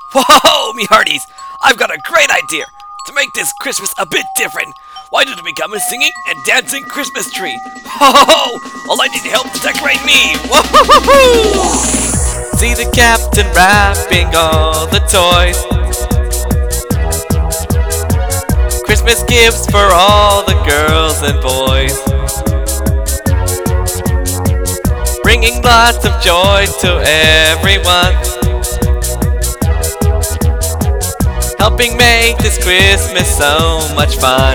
Whoa, me hearties! I've got a great idea to make this Christmas a bit different. Why don't we become a singing and dancing Christmas tree? Ho! All I need help to decorate me. Whoa! See the captain wrapping all the toys. Christmas gifts for all the girls and boys. Bringing lots of joy to everyone. Helping make this Christmas so much fun.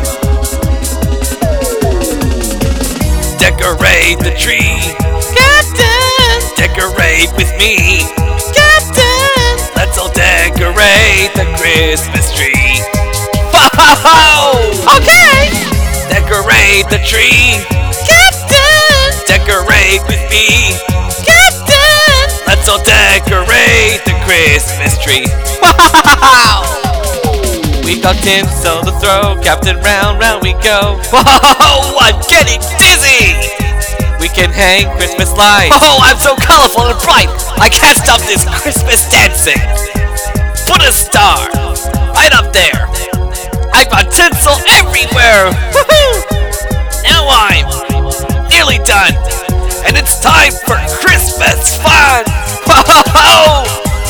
Decorate the tree, Captain! Decorate with me, Captain! Let's all decorate the Christmas tree. Whoa! Okay! Decorate the tree, Captain! Decorate with me, Captain! Let's all decorate the Christmas tree. Wow! We got tinsel to throw, Captain, round, round we go. Whoa, I'm getting dizzy! We can hang Christmas lights. Oh, I'm so colorful and bright, I can't stop this Christmas dancing. Put a star right up there. I've got tinsel everywhere. Woohoo! Now I'm nearly done, and it's time for Christmas fun. Whoa!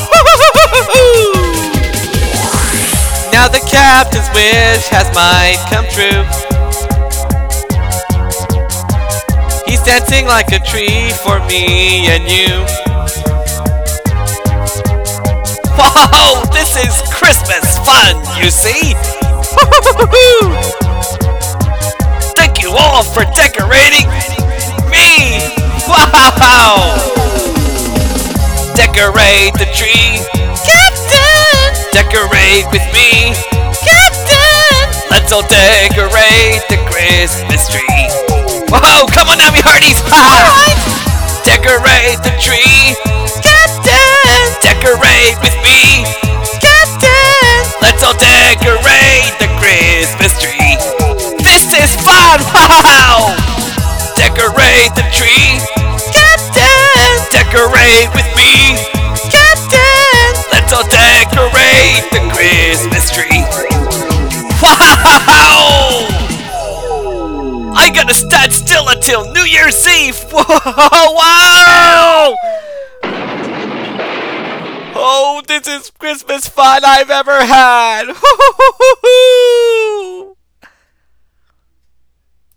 Now the captain's wish might come true. He's dancing like a tree for me and you. Whoa, this is Christmas fun, you see? Thank you all for decorating me. Wow! Decorate the tree, Captain! Decorate with me, Captain! Let's all decorate the Christmas tree. Whoa, come on now, me hearties! Right. Decorate the tree, Captain! Decorate with me, Captain! Let's all decorate the Christmas tree. This is fun! Wow! Decorate the tree, Captain! Decorate with me, Captain! Let's all decorate the Christmas tree. Wow! I gotta stand still until New Year's Eve. Whoa! Wow! Oh, this is Christmas fun I've ever had.